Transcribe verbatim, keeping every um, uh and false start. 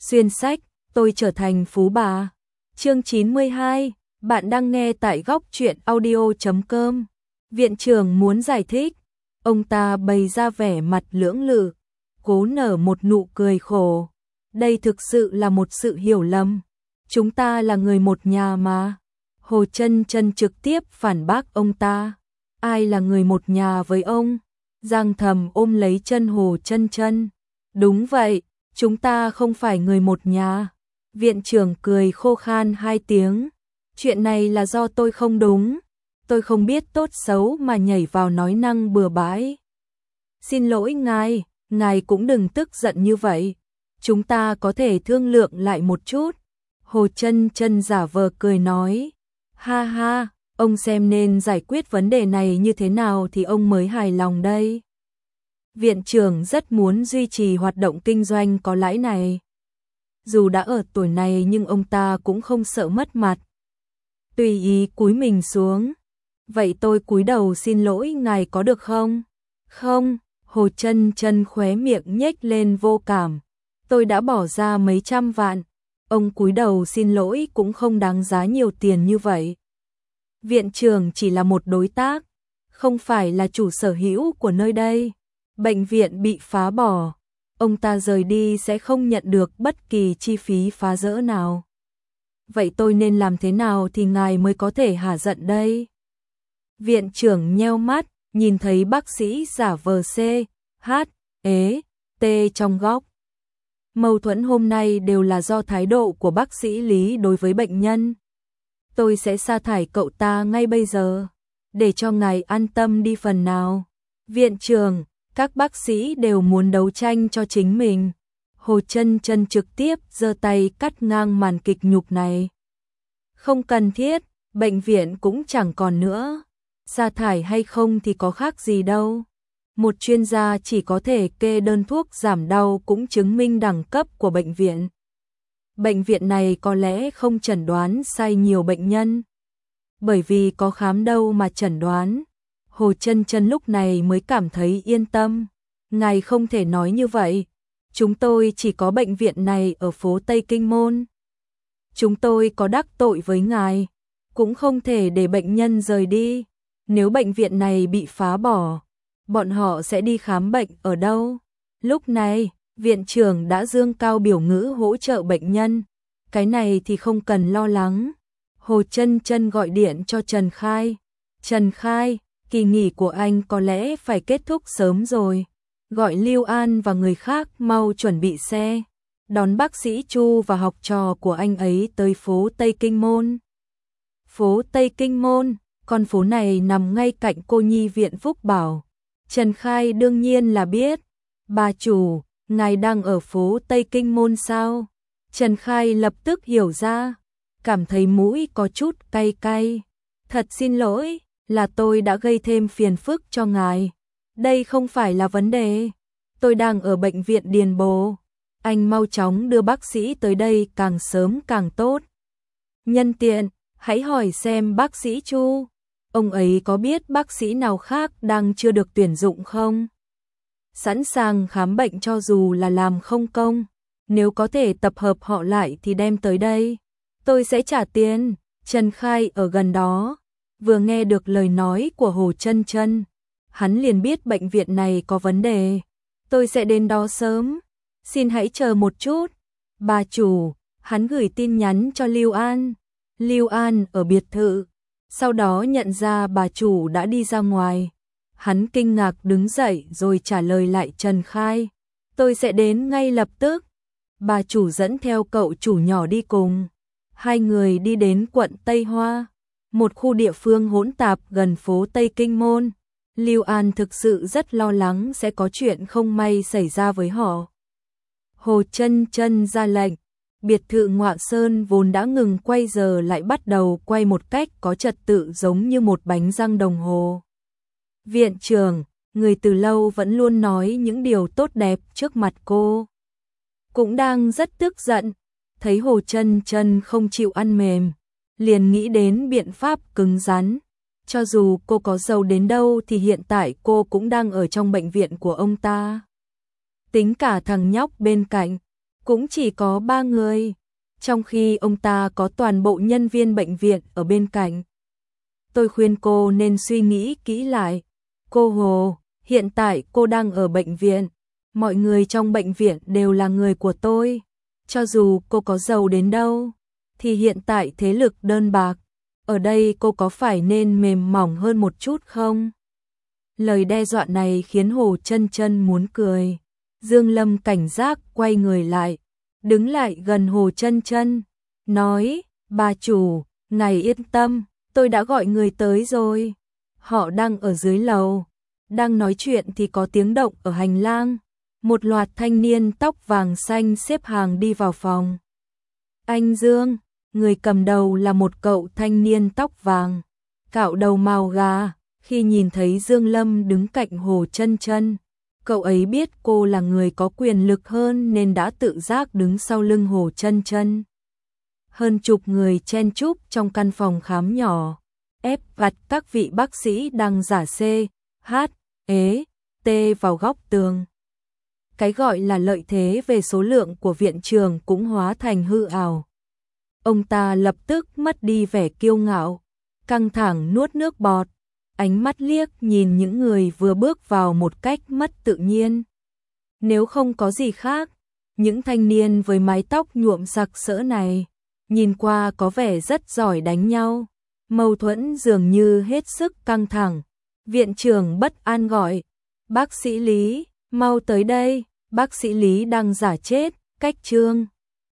Xuyên sách, tôi trở thành phú bà. Chương chín mươi hai, bạn đang nghe tại góc truyện audio chấm com. Viện trưởng muốn giải thích, ông ta bày ra vẻ mặt lưỡng lự, cố nở một nụ cười khổ. Đây thực sự là một sự hiểu lầm. Chúng ta là người một nhà mà. Hồ Chân Chân trực tiếp phản bác ông ta. Ai là người một nhà với ông? Giang Thầm ôm lấy chân Hồ Chân Chân. Đúng vậy, chúng ta không phải người một nhà. Viện trưởng cười khô khan hai tiếng. Chuyện này là do tôi không đúng. Tôi không biết tốt xấu mà nhảy vào nói năng bừa bãi. Xin lỗi ngài, ngài cũng đừng tức giận như vậy. Chúng ta có thể thương lượng lại một chút. Hồ Chân Chân giả vờ cười nói. Ha ha, ông xem nên giải quyết vấn đề này như thế nào thì ông mới hài lòng đây. Viện trưởng rất muốn duy trì hoạt động kinh doanh có lãi này. Dù đã ở tuổi này nhưng ông ta cũng không sợ mất mặt. Tùy ý cúi mình xuống. Vậy tôi cúi đầu xin lỗi ngài có được không? Không, Hồ Chân Chân khóe miệng nhếch lên vô cảm. Tôi đã bỏ ra mấy trăm vạn. Ông cúi đầu xin lỗi cũng không đáng giá nhiều tiền như vậy. Viện trưởng chỉ là một đối tác, không phải là chủ sở hữu của nơi đây. Bệnh viện bị phá bỏ, ông ta rời đi sẽ không nhận được bất kỳ chi phí phá rỡ nào. Vậy tôi nên làm thế nào thì ngài mới có thể hả giận đây? Viện trưởng nheo mắt, nhìn thấy bác sĩ giả vờ C, H, ế, T trong góc. Mâu thuẫn hôm nay đều là do thái độ của bác sĩ Lý đối với bệnh nhân. Tôi sẽ sa thải cậu ta ngay bây giờ, để cho ngài an tâm đi phần nào. Viện trưởng, các bác sĩ đều muốn đấu tranh cho chính mình. Hồ Chân Chân trực tiếp giơ tay cắt ngang màn kịch nhục này. Không cần thiết, bệnh viện cũng chẳng còn nữa. Sa thải hay không thì có khác gì đâu. Một chuyên gia chỉ có thể kê đơn thuốc giảm đau cũng chứng minh đẳng cấp của bệnh viện. Bệnh viện này có lẽ không chẩn đoán sai nhiều bệnh nhân. Bởi vì có khám đâu mà chẩn đoán. Hồ Chân Chân lúc này mới cảm thấy yên tâm. Ngài không thể nói như vậy. Chúng tôi chỉ có bệnh viện này ở phố Tây Kinh Môn. Chúng tôi có đắc tội với ngài, cũng không thể để bệnh nhân rời đi. Nếu bệnh viện này bị phá bỏ, bọn họ sẽ đi khám bệnh ở đâu? Lúc này, viện trưởng đã dương cao biểu ngữ hỗ trợ bệnh nhân. Cái này thì không cần lo lắng. Hồ Chân Chân gọi điện cho Trần Khai. Trần Khai, kỳ nghỉ của anh có lẽ phải kết thúc sớm rồi. Gọi Lưu An và người khác mau chuẩn bị xe, đón bác sĩ Chu và học trò của anh ấy tới phố Tây Kinh Môn. Phố Tây Kinh Môn, con phố này nằm ngay cạnh cô nhi viện Phúc Bảo. Trần Khai đương nhiên là biết. Bà chủ, ngài đang ở phố Tây Kinh Môn sao? Trần Khai lập tức hiểu ra, cảm thấy mũi có chút cay cay. Thật xin lỗi, là tôi đã gây thêm phiền phức cho ngài. Đây không phải là vấn đề. Tôi đang ở bệnh viện Điền Bồ. Anh mau chóng đưa bác sĩ tới đây càng sớm càng tốt. Nhân tiện, hãy hỏi xem bác sĩ Chu, ông ấy có biết bác sĩ nào khác đang chưa được tuyển dụng không? Sẵn sàng khám bệnh cho dù là làm không công. Nếu có thể tập hợp họ lại thì đem tới đây. Tôi sẽ trả tiền. Trần Khai ở gần đó, vừa nghe được lời nói của Hồ Chân Chân, hắn liền biết bệnh viện này có vấn đề. Tôi sẽ đến đó sớm. Xin hãy chờ một chút. Bà chủ, hắn gửi tin nhắn cho Lưu An. Lưu An ở biệt thự. Sau đó nhận ra bà chủ đã đi ra ngoài. Hắn kinh ngạc đứng dậy rồi trả lời lại Trần Khai. Tôi sẽ đến ngay lập tức. Bà chủ dẫn theo cậu chủ nhỏ đi cùng. Hai người đi đến quận Tây Hoa, một khu địa phương hỗn tạp gần phố Tây Kinh Môn. Lưu An thực sự rất lo lắng sẽ có chuyện không may xảy ra với họ. Hồ Chân Chân ra lệnh, biệt thự Ngọa Sơn vốn đã ngừng quay giờ lại bắt đầu quay một cách có trật tự giống như một bánh răng đồng hồ. Viện trưởng, người từ lâu vẫn luôn nói những điều tốt đẹp trước mặt cô, cũng đang rất tức giận. Thấy Hồ Chân Chân không chịu ăn mềm, liền nghĩ đến biện pháp cứng rắn. Cho dù cô có giàu đến đâu thì hiện tại cô cũng đang ở trong bệnh viện của ông ta. Tính cả thằng nhóc bên cạnh, cũng chỉ có ba người, trong khi ông ta có toàn bộ nhân viên bệnh viện ở bên cạnh. Tôi khuyên cô nên suy nghĩ kỹ lại. Cô Hồ, hiện tại cô đang ở bệnh viện. Mọi người trong bệnh viện đều là người của tôi. Cho dù cô có giàu đến đâu, thì hiện tại thế lực đơn bạc. Ở đây cô có phải nên mềm mỏng hơn một chút không? Lời đe dọa này khiến Hồ Chân Chân muốn cười. Dương Lâm cảnh giác quay người lại, đứng lại gần Hồ Chân Chân, nói, bà chủ, ngài yên tâm, tôi đã gọi người tới rồi. Họ đang ở dưới lầu. Đang nói chuyện thì có tiếng động ở hành lang. Một loạt thanh niên tóc vàng xanh xếp hàng đi vào phòng. Anh Dương, người cầm đầu là một cậu thanh niên tóc vàng, cạo đầu màu gà. Khi nhìn thấy Dương Lâm đứng cạnh Hồ Chân Chân, cậu ấy biết cô là người có quyền lực hơn nên đã tự giác đứng sau lưng Hồ Chân Chân. Hơn chục người chen chúc trong căn phòng khám nhỏ, ép vặt các vị bác sĩ đang giả C, H, ế, T vào góc tường. Cái gọi là lợi thế về số lượng của viện trưởng cũng hóa thành hư ảo. Ông ta lập tức mất đi vẻ kiêu ngạo, căng thẳng nuốt nước bọt, ánh mắt liếc nhìn những người vừa bước vào một cách mất tự nhiên. Nếu không có gì khác, những thanh niên với mái tóc nhuộm sặc sỡ này, nhìn qua có vẻ rất giỏi đánh nhau. Mâu thuẫn dường như hết sức căng thẳng. Viện trưởng bất an gọi, bác sĩ Lý, mau tới đây, bác sĩ Lý đang giả chết, cách Trương